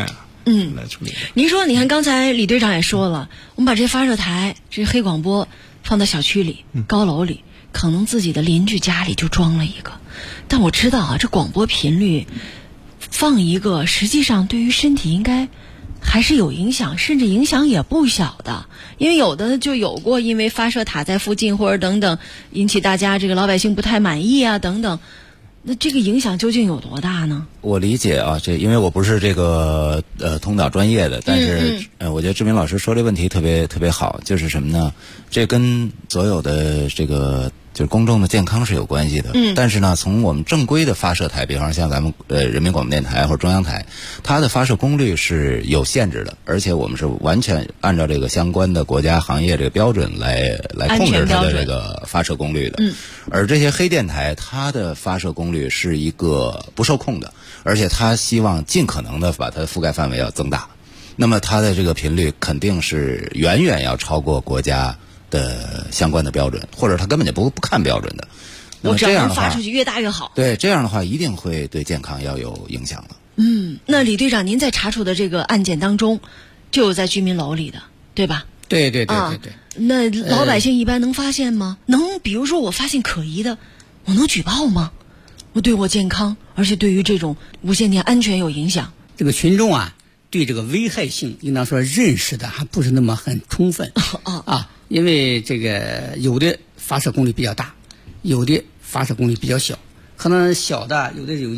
来处理的。 您说，你看刚才李队长也说了，我们把这些发射台、这黑广播放到小区里、高楼里，可能自己的邻居家里就装了一个。但我知道啊，这广播频率放一个，实际上对于身体应该还是有影响，甚至影响也不小的。因为有的就有过因为发射塔在附近或者等等引起大家这个老百姓不太满意啊等等，那这个影响究竟有多大呢？ 我理解啊，这因为我不是这个通导专业的，但是我觉得志明老师说这问题特别好，就是什么呢？这跟所有的这个就是公众的健康是有关系的。但是呢，从我们正规的发射台，比方说像咱们人民广播电台或者中央台，它的发射功率是有限制的，而且我们是完全按照这个相关的国家行业这个标准来控制它的这个发射功率的。而这些黑电台，它的发射功率是一个不受控的，而且它希望尽可能的把它的覆盖范围要增大，那么它的这个频率肯定是远远要超过国家的相关的标准，或者他根本就不看标准的。 我只要能发出去越大越好。 对，这样的话一定会对健康要有影响的。 那李队长，您在查处的这个案件当中，就有在居民楼里的，对吧？ 对。 那老百姓一般能发现吗？能，比如说我发现可疑的，我能举报吗？我对我健康，而且对于这种无线电安全有影响。 这个群众啊，对这个危害性应当说认识的还不是那么很充分因为这个有的发射功率比较大，有的发射功率比较小，可能小的有的有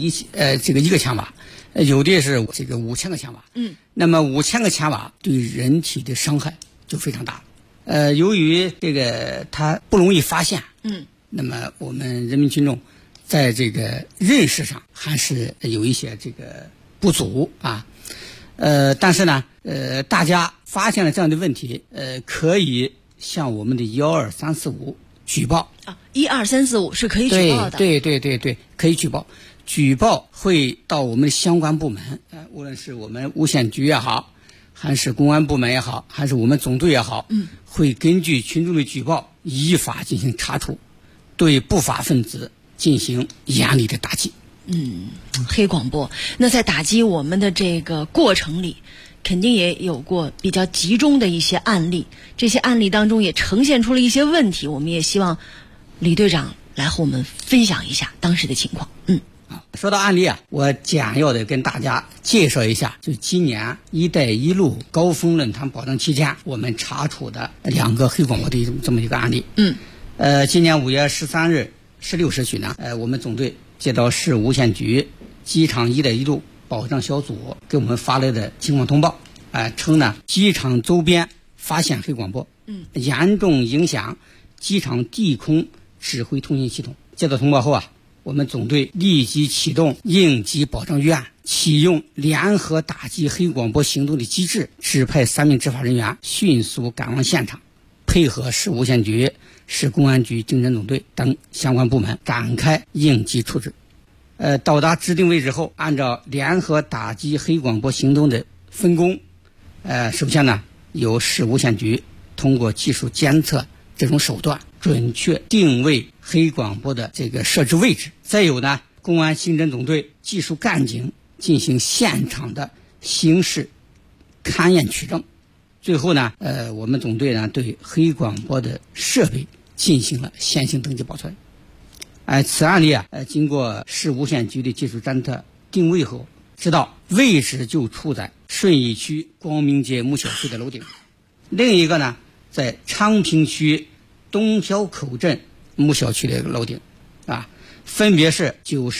1个千瓦，有的是这个5000个千瓦。那么5000个千瓦对人体的伤害就非常大。由于这个它不容易发现，那么我们人民群众在这个认识上还是有一些这个不足啊。但是呢，大家发现了这样的问题，可以向我们的12345举报啊，12345是可以举报的。 对，可以举报。举报会到我们相关部门，无论是我们无线局也好，还是公安部门也好，还是我们总队也好，会根据群众的举报依法进行查处，对不法分子进行严厉的打击。 黑广播，那在打击我们的这个过程里，肯定也有过比较集中的一些案例，这些案例当中也呈现出了一些问题，我们也希望李队长来和我们分享一下当时的情况。 说到案例啊，我简要的跟大家介绍一下，就今年“一带一路”高峰论坛保障期间，我们查处的2个黑广播的这么一个案例。今年5月13日16时许呢，我们总队接到市无线局机场“一带一路”保障小组给我们发来的情况通报，称呢机场周边发现黑广播，严重影响机场地空指挥通信系统。接到通报后啊，我们总队立即启动应急保障预案，启用联合打击黑广播行动的机制，指派3名执法人员迅速赶往现场，配合市无线局、市公安局经侦总队等相关部门展开应急处置。到达指定位置后，按照联合打击黑广播行动的分工，首先呢，由市无线局通过技术监测这种手段，准确定位黑广播的这个设置位置。再有呢，公安刑侦总队技术干警进行现场的刑事勘验取证。最后呢，我们总队呢对黑广播的设备进行了先行登记保存。此案例啊，经过市无线局的技术侦测定位后，知道位置就处在顺义区光明街母小区的楼顶。另一个呢，在昌平区东小口镇母小区的楼顶，分别是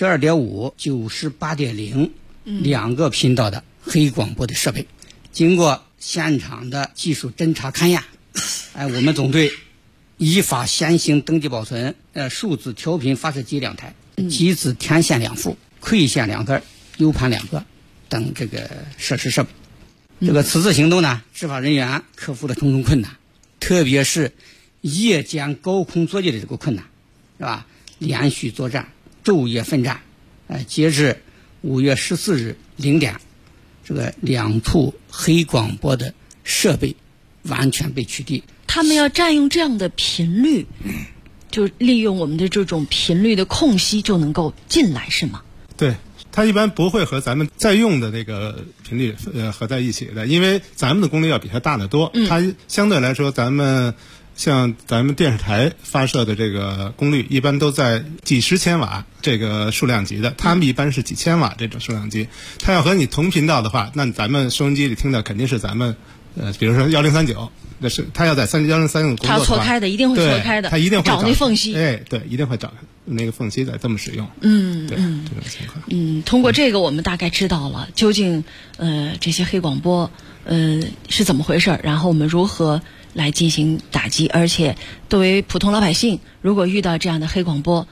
92.5、98.0两个频道的黑广播的设备。经过现场的技术侦查勘验，我们总队依法先行登记保存数字调频发射机2台、机子天线2副、馈线2根、U 盘2个等这个设施设备。这个此次行动呢，执法人员克服了重重困难，特别是夜间高空作业的这个困难，是吧？连续作战，昼夜奋战。截至5月14日0点，这个2处黑广播的设备完全被取缔。 他们要占用这样的频率，就利用我们的这种频率的空隙就能够进来，是吗？ 对， 它一般不会和咱们在用的这个频率合在一起的，因为咱们的功率要比它大得多。它相对来说，像咱们电视台发射的这个功率，一般都在几十千瓦这个数量级的，他们一般是几千瓦这种数量级。它要和你同频道的话，那咱们收音机里听的肯定是咱们比如说1039，那是它要在1039工作的话， 它要错开的，一定会错开的， 它一定会找那缝隙。 对，一定会找那个缝隙再这么使用。对，这种情况。 通过这个我们大概知道了究竟这些黑广播是怎么回事，然后我们如何来进行打击。而且作为普通老百姓，如果遇到这样的黑广播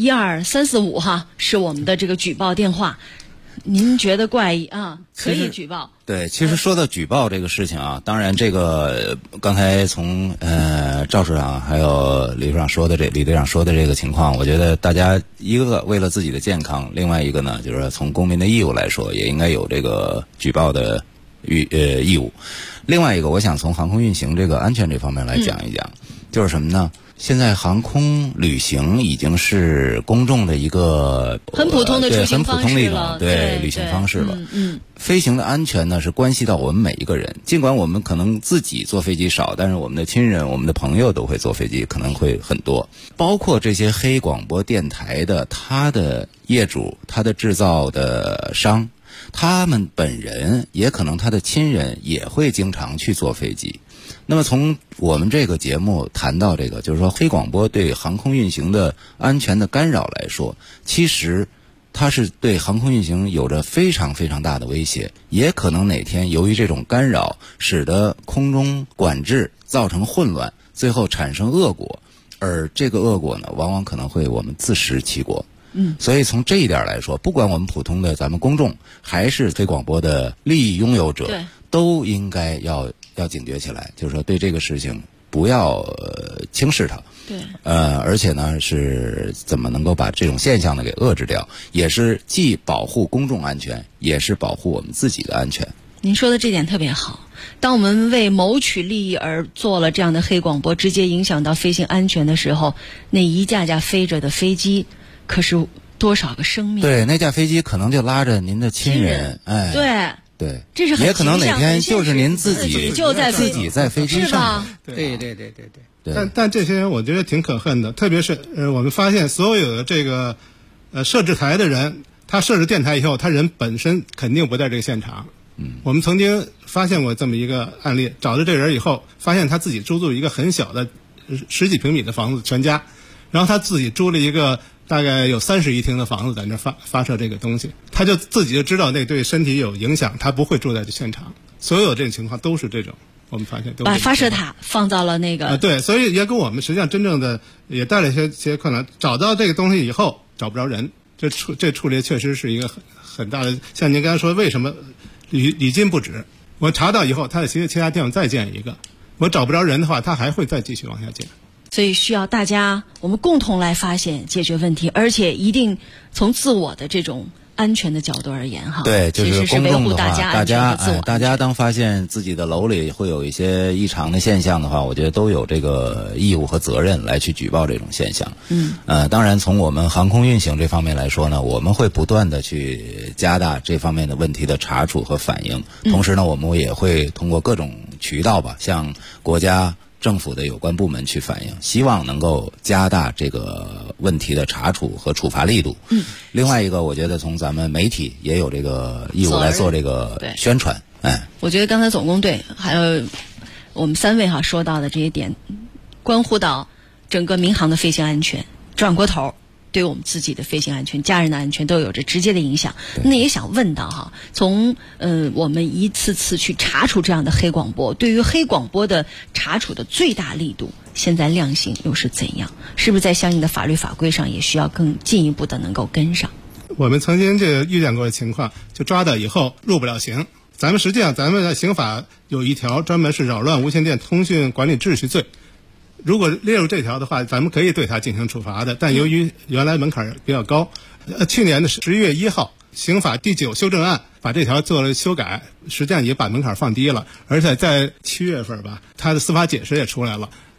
，12345是我们的这个举报电话。您觉得怪异啊？可以举报。 对，其实说到举报这个事情啊，当然这个刚才从赵处长还有李队长说的这个情况，我觉得大家一个为了自己的健康，另外一个呢，就是说从公民的义务来说，也应该有这个举报的义务。另外一个，我想从航空运行这个安全这方面来讲一讲，就是什么呢？现在航空旅行已经是公众的一个很普通的出行方式了， 对旅行方式了。飞行的安全呢是关系到我们每一个人，尽管我们可能自己坐飞机少，但是我们的亲人、我们的朋友都会坐飞机，可能会很多。包括这些黑广播电台的它的业主、它的制造的商，他们本人也可能他的亲人也会经常去坐飞机。那么从我们这个节目谈到这个，就是说黑广播对航空运行的安全的干扰来说，其实它是对航空运行有着非常非常大的威胁，也可能哪天由于这种干扰，使得空中管制造成混乱，最后产生恶果，而这个恶果呢，往往可能会我们自食其果。所以从这一点来说，不管我们普通的咱们公众，还是非广播的利益拥有者，都应该要警觉起来，就是说对这个事情不要轻视它。 对。 而且呢，是怎么能够把这种现象呢给遏制掉，也是既保护公众安全，也是保护我们自己的安全。 您说的这点特别好。当我们为谋取利益而做了这样的黑广播，直接影响到飞行安全的时候，那一架架飞着的飞机，可是多少个生命？ 对，那架飞机可能就拉着您的亲人，对， 这是很也可能哪天就是您自己在飞机上， 对。 但这些人我觉得挺可恨的，特别是我们发现所有的这个设置台的人，他设置电台以后，他人本身肯定不在这个现场。我们曾经发现过这么一个案例，找到这人以后，发现他自己租住一个很小的10几平米的房子，全家，然后他自己租了一个大概有31厅的房子，在那发射这个东西，他就自己就知道那对身体有影响，他不会住在这现场。所有这种情况都是这种，我们发现都把发射塔放到了那个对，所以也跟我们实际上真正的也带来一些困难。找到这个东西以后找不着人，这处理确实是一个很大的。像您刚才说，为什么屡禁不止？我查到以后，他在其他地方再建一个，我找不着人的话，他还会再继续往下建。 所以需要大家我们共同来发现解决问题，而且一定从自我的这种安全的角度而言哈。 对，就是公众的话，大家当发现自己的楼里会有一些异常的现象的话，我觉得都有这个义务和责任来去举报这种现象。当然从我们航空运行这方面来说呢，我们会不断的去加大这方面的问题的查处和反应。同时呢，我们也会通过各种渠道吧，向国家政府的有关部门去反映，希望能够加大这个问题的查处和处罚力度。另外一个，我觉得从咱们媒体也有这个义务来做这个宣传。 我觉得刚才总工队还有我们3位说到的这些点，关乎到整个民航的飞行安全，转过头对我们自己的飞行安全、家人的安全都有着直接的影响。那也想问到从我们一次次去查处这样的黑广播，对于黑广播的查处的最大力度，现在量刑又是怎样？是不是在相应的法律法规上也需要更进一步的能够跟上？ 我们曾经遇见过的情况，就抓到以后入不了刑。实际上咱们的刑法有一条专门是扰乱无线电通讯管理秩序罪。如果列入这条的话，咱们可以对它进行处罚的，但由于原来门槛比较高，去年的11月1号，刑法第9修正案把这条做了修改，实际上也把门槛放低了，而且在7月份吧，它的司法解释也出来了，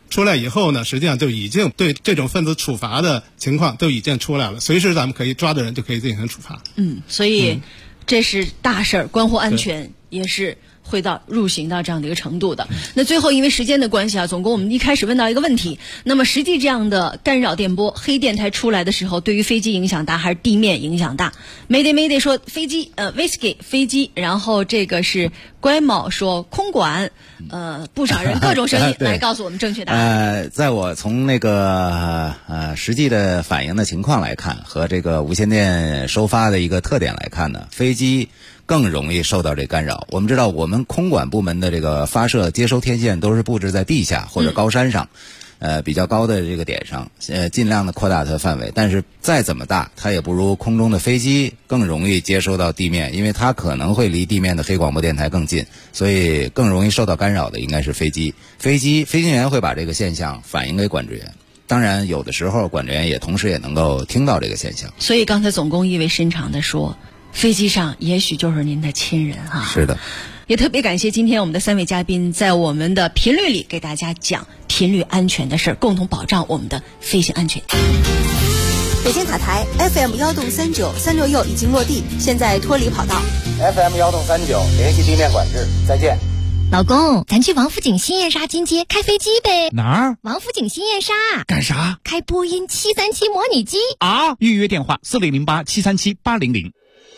出来以后呢，实际上就已经对这种分子处罚的情况都已经出来了，随时咱们可以抓的人就可以进行处罚。 所以这是大事儿，关乎安全，也是会到入刑到这样的一个程度的。那最后因为时间的关系啊，总共我们一开始问到一个问题，那么实际这样的干扰电波黑电台出来的时候，对于飞机影响大还是地面影响大？ Mayday 说飞机Whisky 飞机，然后这个是乖猫说空管，不少人各种声音来告诉我们正确答案。 在我从那个实际的反映的情况来看，和这个无线电收发的一个特点来看呢，飞机更容易受到这干扰。我们知道我们空管部门的这个发射接收天线都是布置在地下或者高山上，比较高的这个点上，尽量的扩大它的范围，但是再怎么大它也不如空中的飞机更容易接收到地面，因为它可能会离地面的非广播电台更近，所以更容易受到干扰的应该是飞机。飞行员会把这个现象反映给管制员，当然有的时候管制员也同时也能够听到这个现象。 所以刚才总工意味深长地说，飞机上也许就是您的亲人啊。 是的， 也特别感谢今天我们的3位嘉宾在我们的频率里给大家讲频率安全的事儿，共同保障我们的飞行安全。 北京塔台 FM1.39，366已经落地，现在脱离跑道。 FM1.39，联系地面管制，再见。 老公，咱去王府井新燕莎金街开飞机呗。 哪儿？ 王府井新燕莎。 干啥？ 开波音737模拟机啊！预约电话4008-737-800。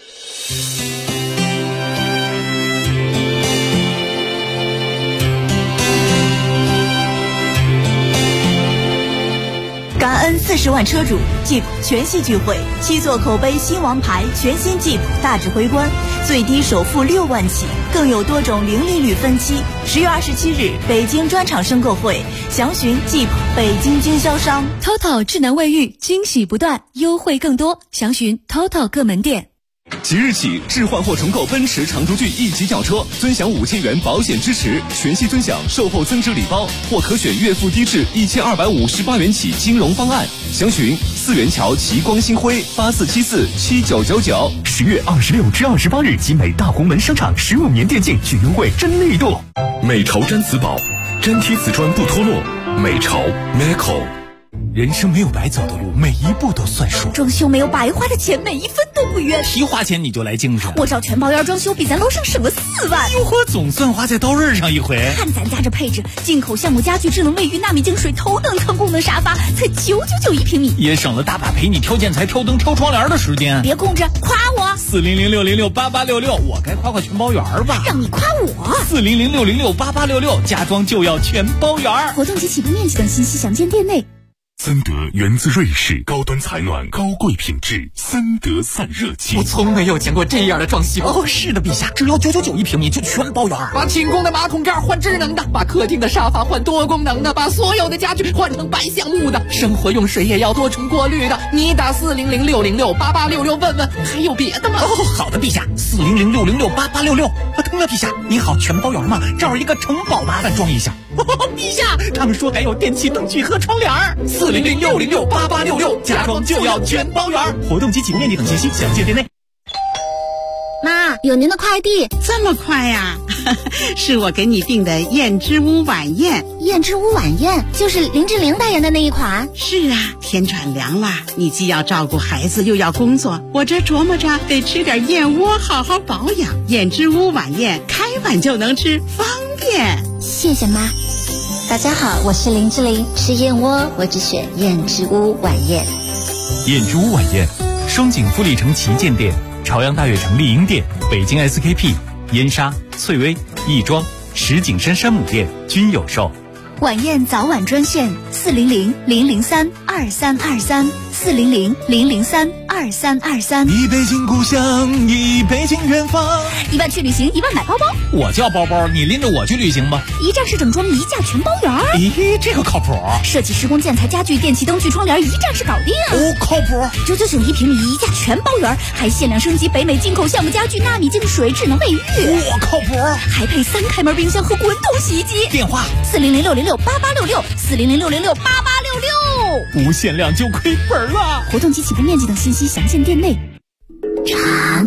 感恩40万车主 ，Jeep 全系聚会，7座口碑新王牌，全新 Jeep 大指挥官，最低首付6万起，更有多种零利率分期。10月27日，北京专场申购会，详询 Jeep 北京经销商。 TOTO 智能卫浴，惊喜不断，优惠更多，详询 TOTO 各门店。 即日起，置换或重购奔驰长途骏1级轿车，尊享5000元保险支持，全系尊享售后增值礼包，或可选月付低至1258元起金融方案。详询4元桥奇光星辉84747999。 10月26至28日，集美大红门商场15年电竞巨优惠真力度。 美潮毡瓷宝，粘贴瓷砖不脱落。美潮 Meco。 人生没有白走的路，每一步都算数。 装修没有白花的钱，每一分都不冤。 提花钱你就来精神， 我找全包院装修比咱楼上省了4万。 哟呵，总算花在刀刃上一回。 看咱家这配置，进口橡木家具、智能卫浴、纳米净水、头等舱功能沙发，才999一平米， 也省了大把陪你挑建材、挑灯、挑窗帘的时间。 别空着，夸我 ！400-606-8866，我该夸全包园吧？ 让你夸我 ！400-606-8866，家装就要全包园。 活动及起步面积等信息详见店内。 森德源自瑞士，高端采暖，高贵品质，森德散热器。 我从没有见过这样的装修。哦，是的，陛下，只要999一平米就全包圆。把寝宫的马桶盖换智能的，把客厅的沙发换多功能的，把所有的家具换成白橡木的，生活用水也要多重过滤的。你打400-606-8866问问，还有别的吗？ 哦，好的，陛下，400-606-8866。对了，陛下，你好，全包圆吗？这儿一个城堡，麻烦装一下。陛下，他们说还有电器、灯具和窗帘。400-606-8866，家装就要全包圆。 活动及起步面积等信息详见店内。 妈，有您的快递。 这么快呀？是我给你订的燕之屋晚宴。 燕之屋晚宴就是林志玲代言的那一款。 是啊，天转凉了，你既要照顾孩子又要工作，我这琢磨着得吃点燕窝好好保养。燕之屋晚宴开碗就能吃，方便。 谢谢妈。 大家好，我是林志玲，吃燕窝我只选燕之屋晚宴。 燕之屋晚宴，双井富力城旗舰店、朝阳大悦城丽婴店、北京 SKP、燕莎、翠微、亦庄、石景山山姆店均有售。 晚宴早晚专线400-003-2323，400-003-2323。 一北京故乡，一北京远方。 1万去旅行，1万买包包。 我叫包包，你拎着我去旅行吧。 一站式整装，一价全包圆。 咦，这个靠谱。 设计、施工、建材、家具、电器、灯具、窗帘，一站式搞定。 哦，靠谱。 999一平米，一价全包圆，还限量升级北美进口橡木家具、纳米净水、智能卫浴。 我靠谱。 还配3开门冰箱和滚筒洗衣机。 电话 400-606-8866，400-606-8866。 无限量就亏本了。 活动及起步面积等信息详见店内。